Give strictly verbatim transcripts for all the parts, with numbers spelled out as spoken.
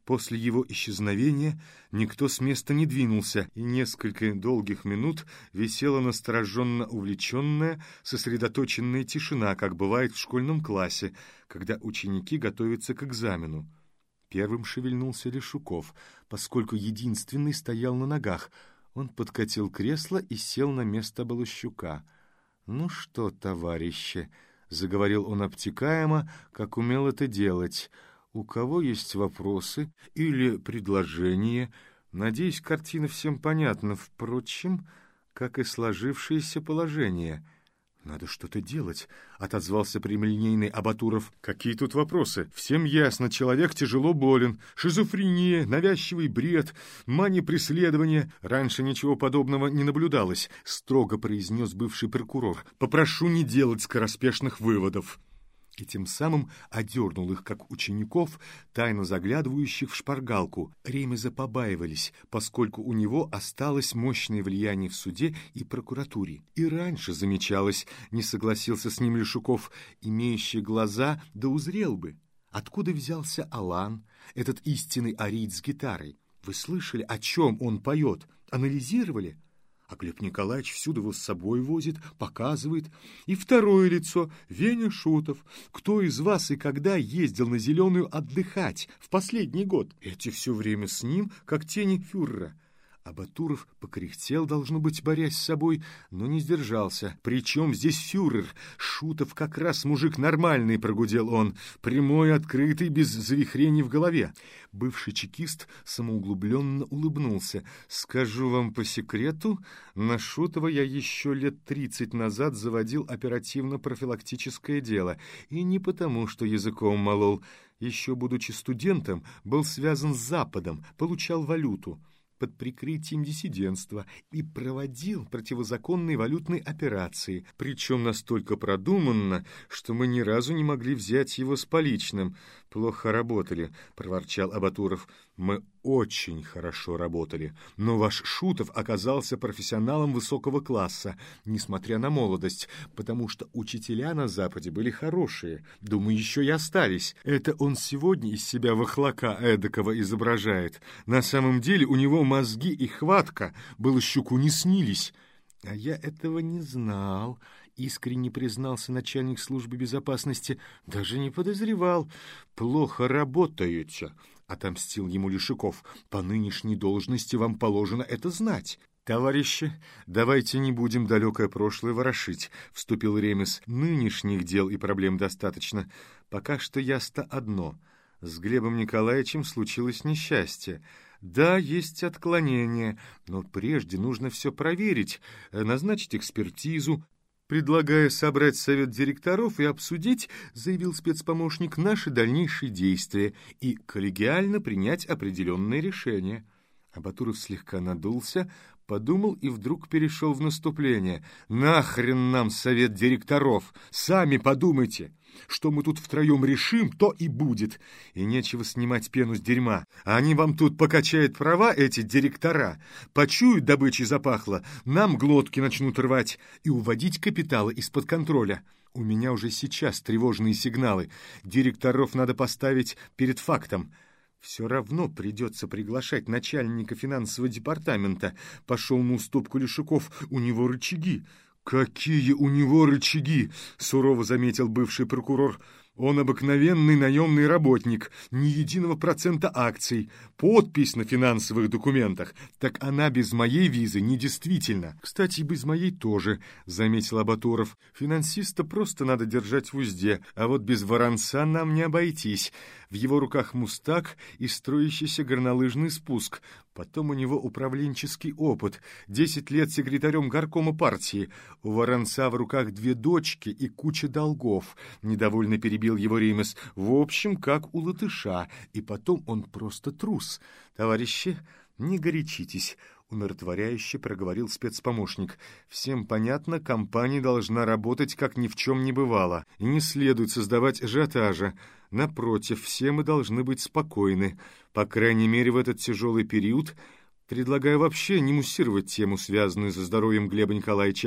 После его исчезновения никто с места не двинулся, и несколько долгих минут висела настороженно увлеченная, сосредоточенная тишина, как бывает в школьном классе, когда ученики готовятся к экзамену. Первым шевельнулся Лешуков, поскольку единственный стоял на ногах. Он подкатил кресло и сел на место Балащука. «Ну что, товарищи», — заговорил он обтекаемо, как умел это делать, — «у кого есть вопросы или предложения? Надеюсь, картина всем понятна, впрочем, как и сложившееся положение». «Надо что-то делать», — отозвался прямолинейный Абатуров. «Какие тут вопросы? Всем ясно, человек тяжело болен. Шизофрения, навязчивый бред, мания преследования. Раньше ничего подобного не наблюдалось», — строго произнес бывший прокурор. «Попрошу не делать скороспешных выводов». И тем самым одернул их, как учеников, тайно заглядывающих в шпаргалку. Ремеза побаивались, поскольку у него осталось мощное влияние в суде и прокуратуре. И раньше замечалось, не согласился с ним Лешуков, имеющий глаза, да узрел бы. Откуда взялся Алан, этот истинный ариец с гитарой? Вы слышали, о чем он поет? Анализировали? А Глеб Николаевич всюду его с собой возит, показывает. И второе лицо — Веня Шутов. Кто из вас и когда ездил на Зеленую отдыхать в последний год? Эти все время с ним, как тени фюрера. А Батуров покряхтел, должно быть, борясь с собой, но не сдержался. «Причем здесь фюрер? Шутов как раз мужик нормальный», — прогудел он, прямой, открытый, без завихрений в голове. Бывший чекист самоуглубленно улыбнулся. «Скажу вам по секрету, на Шутова я еще лет тридцать назад заводил оперативно-профилактическое дело. И не потому, что языком молол. Еще, будучи студентом, был связан с Западом, получал валюту под прикрытием диссидентства и проводил противозаконные валютные операции, причем настолько продуманно, что мы ни разу не могли взять его с поличным. Плохо работали», — проворчал Абатуров. «Мы очень хорошо работали, но ваш Шутов оказался профессионалом высокого класса, несмотря на молодость, потому что учителя на Западе были хорошие, думаю, еще и остались. Это он сегодня из себя вахлака эдакого изображает. На самом деле у него мозги и хватка Балащуку не снились». «А я этого не знал», — искренне признался начальник службы безопасности. «Даже не подозревал. Плохо работаете», — отомстил ему Лешуков. «По нынешней должности вам положено это знать». «Товарищи, давайте не будем далекое прошлое ворошить», — вступил Ремез. «Нынешних дел и проблем достаточно. Пока что ясно одно. С Глебом Николаевичем случилось несчастье. Да, есть отклонения, но прежде нужно все проверить, назначить экспертизу. Предлагаю собрать совет директоров и обсудить, заявил спецпомощник, наши дальнейшие действия и коллегиально принять определенные решения». Абатуров слегка надулся, подумал и вдруг перешел в наступление. «Нахрен нам совет директоров! Сами подумайте! Что мы тут втроем решим, то и будет. И нечего снимать пену с дерьма. А они вам тут покачают права, эти директора. Почуют, добычей запахло, нам глотки начнут рвать и уводить капиталы из-под контроля. У меня уже сейчас тревожные сигналы. Директоров надо поставить перед фактом. Все равно придется приглашать начальника финансового департамента. Пошел на уступку Лешуков. У него рычаги». «Какие у него рычаги!» — сурово заметил бывший прокурор. «Он обыкновенный наемный работник, ни единого процента акций, подпись на финансовых документах. Так она без моей визы недействительна. Кстати, без моей тоже», — заметил Абатуров. «Финансиста просто надо держать в узде, а вот без Воронца нам не обойтись. В его руках мустак и строящийся горнолыжный спуск. Потом у него управленческий опыт, десять лет секретарем горкома партии. У Воронца в руках две дочки и куча долгов», — недовольно перебил его Ремез. «В общем, как у латыша. И потом он просто трус. Товарищи, не горячитесь», — умиротворяюще проговорил спецпомощник. «Всем понятно, компания должна работать, как ни в чем не бывало. И не следует создавать ажиотажа. Напротив, все мы должны быть спокойны. По крайней мере, в этот тяжелый период. Предлагаю вообще не муссировать тему, связанную со здоровьем Глеба Николаевича.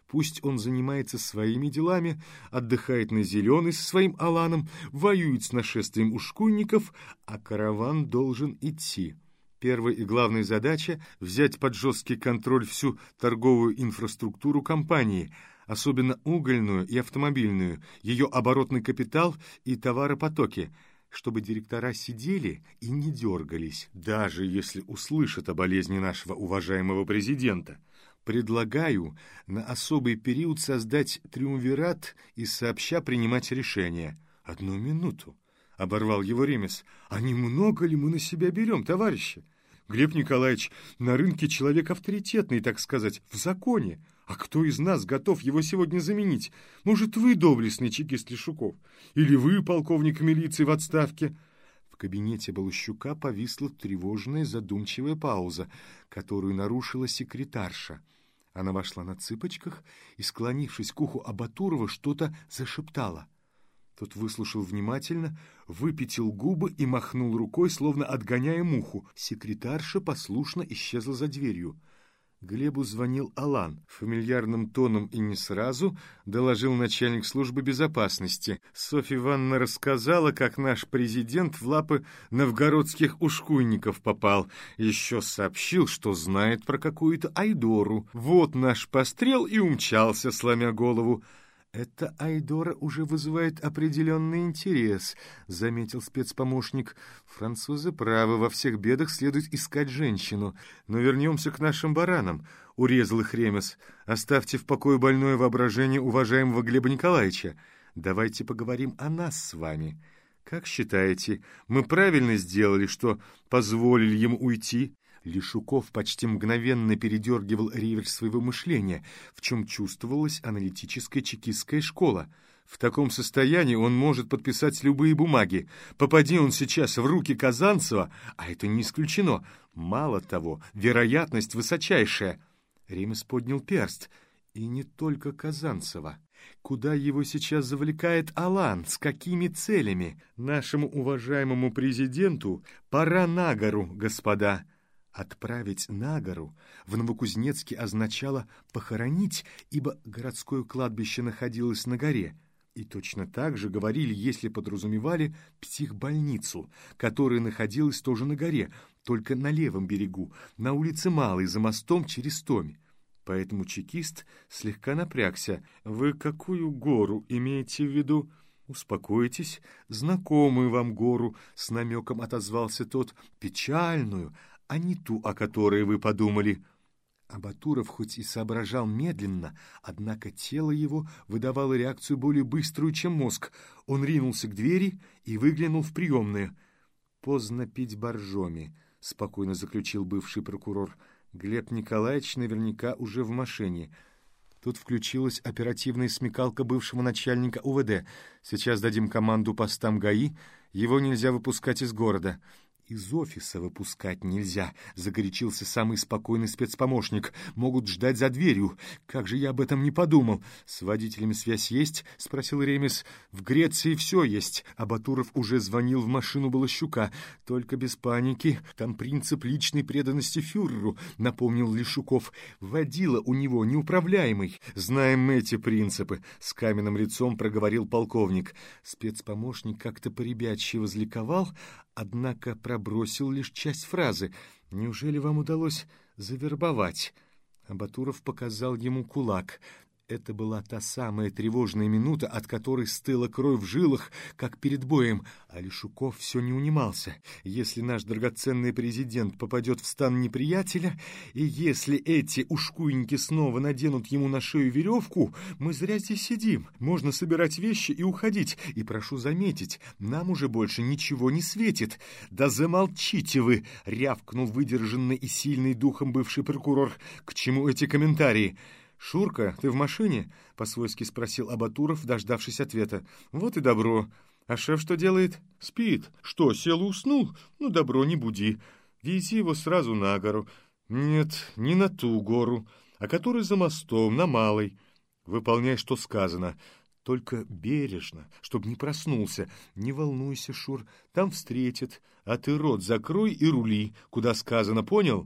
Пусть он занимается своими делами, отдыхает на Зеленой со своим Аланом, воюет с нашествием ушкуйников, а караван должен идти. Первая и главная задача — взять под жесткий контроль всю торговую инфраструктуру компании, особенно угольную и автомобильную, ее оборотный капитал и товаропотоки, чтобы директора сидели и не дергались, даже если услышат о болезни нашего уважаемого президента. Предлагаю на особый период создать триумвират и сообща принимать решения. Одну минуту, — оборвал его Ремес. А немного ли мы на себя берем, товарищи? Глеб Николаевич на рынке человек авторитетный, так сказать, в законе. А кто из нас готов его сегодня заменить? Может, вы, доблестный чекист Лешуков? Или вы, полковник милиции в отставке? В кабинете Балащука повисла тревожная задумчивая пауза, которую нарушила секретарша. Она вошла на цыпочках и, склонившись к уху Абатурова, что-то зашептала. Тот выслушал внимательно, выпятил губы и махнул рукой, словно отгоняя муху. Секретарша послушно исчезла за дверью. Глебу звонил Алан. Фамильярным тоном и не сразу доложил начальник службы безопасности. Софья Ивановна рассказала, как наш президент в лапы новгородских ушкуйников попал. Еще сообщил, что знает про какую-то Айдору. Вот наш пострел и умчался, сломя голову. «Эта Айдора уже вызывает определенный интерес», — заметил спецпомощник. «Французы правы, во всех бедах следует искать женщину. Но вернемся к нашим баранам», — урезал их Ремес. «Оставьте в покое больное воображение уважаемого Глеба Николаевича. Давайте поговорим о нас с вами. Как считаете, мы правильно сделали, что позволили ему уйти?» Лешуков почти мгновенно передергивал реверс своего мышления, в чем чувствовалась аналитическая чекистская школа. В таком состоянии он может подписать любые бумаги. Попади он сейчас в руки Казанцева, а это не исключено. Мало того, вероятность высочайшая. Ремес поднял перст. И не только Казанцева. Куда его сейчас завлекает Алан? С какими целями? Нашему уважаемому президенту пора на гору, господа. Отправить на гору в Новокузнецке означало похоронить, ибо городское кладбище находилось на горе. И точно так же говорили, если подразумевали психбольницу, которая находилась тоже на горе, только на левом берегу, на улице Малой, за мостом через Томь. Поэтому чекист слегка напрягся. «Вы какую гору имеете в виду?» «Успокойтесь, знакомую вам гору», — с намеком отозвался тот, — «печальную, а не ту, о которой вы подумали». Абатуров хоть и соображал медленно, однако тело его выдавало реакцию более быструю, чем мозг. Он ринулся к двери и выглянул в приемную. «Поздно пить боржоми», — спокойно заключил бывший прокурор. «Глеб Николаевич наверняка уже в машине». Тут включилась оперативная смекалка бывшего начальника УВД. «Сейчас дадим команду постам ГАИ, его нельзя выпускать из города». «Из офиса выпускать нельзя», — загорячился самый спокойный спецпомощник. «Могут ждать за дверью. Как же я об этом не подумал». «С водителями связь есть?» — спросил Ремес. «В Греции все есть». Абатуров уже звонил в машину Балащука. «Только без паники. Там принцип личной преданности фюреру», — напомнил Лешуков. «Водила у него неуправляемый». «Знаем мы эти принципы», — с каменным лицом проговорил полковник. Спецпомощник как-то поребячьи возликовал, однако пробросил лишь часть фразы. «Неужели вам удалось завербовать?» Абатуров показал ему кулак. Это была та самая тревожная минута, от которой стыла кровь в жилах, как перед боем, а Лешуков все не унимался. Если наш драгоценный президент попадет в стан неприятеля, и если эти ушкуйники снова наденут ему на шею веревку, мы зря здесь сидим. Можно собирать вещи и уходить. И прошу заметить, нам уже больше ничего не светит. Да замолчите вы, рявкнул выдержанный и сильный духом бывший прокурор. К чему эти комментарии? «Шурка, ты в машине?» — по-свойски спросил Абатуров, дождавшись ответа. «Вот и добро. А шеф что делает?» «Спит. Что, сел и уснул? Ну, добро, не буди. Вези его сразу на гору». «Нет, не на ту гору, а который за мостом, на Малой. Выполняй, что сказано. Только бережно, чтоб не проснулся. Не волнуйся, Шур, там встретят. А ты рот закрой и рули, куда сказано, понял?»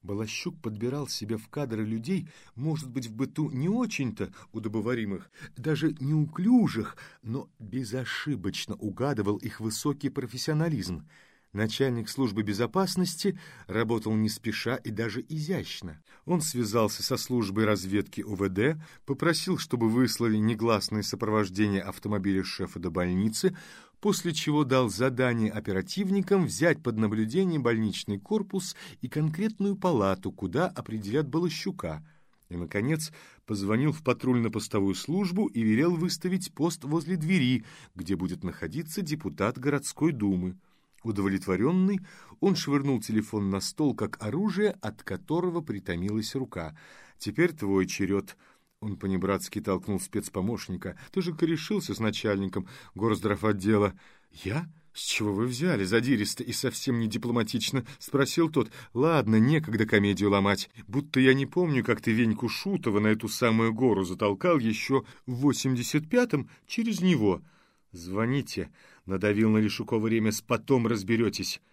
Балащук подбирал себе в кадры людей, может быть, в быту не очень-то удобоваримых, даже неуклюжих, но безошибочно угадывал их высокий профессионализм. Начальник службы безопасности работал не спеша и даже изящно. Он связался со службой разведки У В Дэ, попросил, чтобы выслали негласное сопровождение автомобиля шефа до больницы, после чего дал задание оперативникам взять под наблюдение больничный корпус и конкретную палату, куда определят Балащука. И, наконец, позвонил в патрульно-постовую службу и велел выставить пост возле двери, где будет находиться депутат городской думы. Удовлетворенный, он швырнул телефон на стол, как оружие, от которого притомилась рука. «Теперь твой черед». Он понебратски толкнул спецпомощника. «Ты же корешился с начальником горздравотдела». «Я? С чего вы взяли?» Задиристо и совсем не дипломатично спросил тот. «Ладно, некогда комедию ломать. Будто я не помню, как ты Веньку Шутова на эту самую гору затолкал еще в восемьдесят пятом через него». «Звоните», — надавил на Лешукова Ремес, — «потом разберетесь».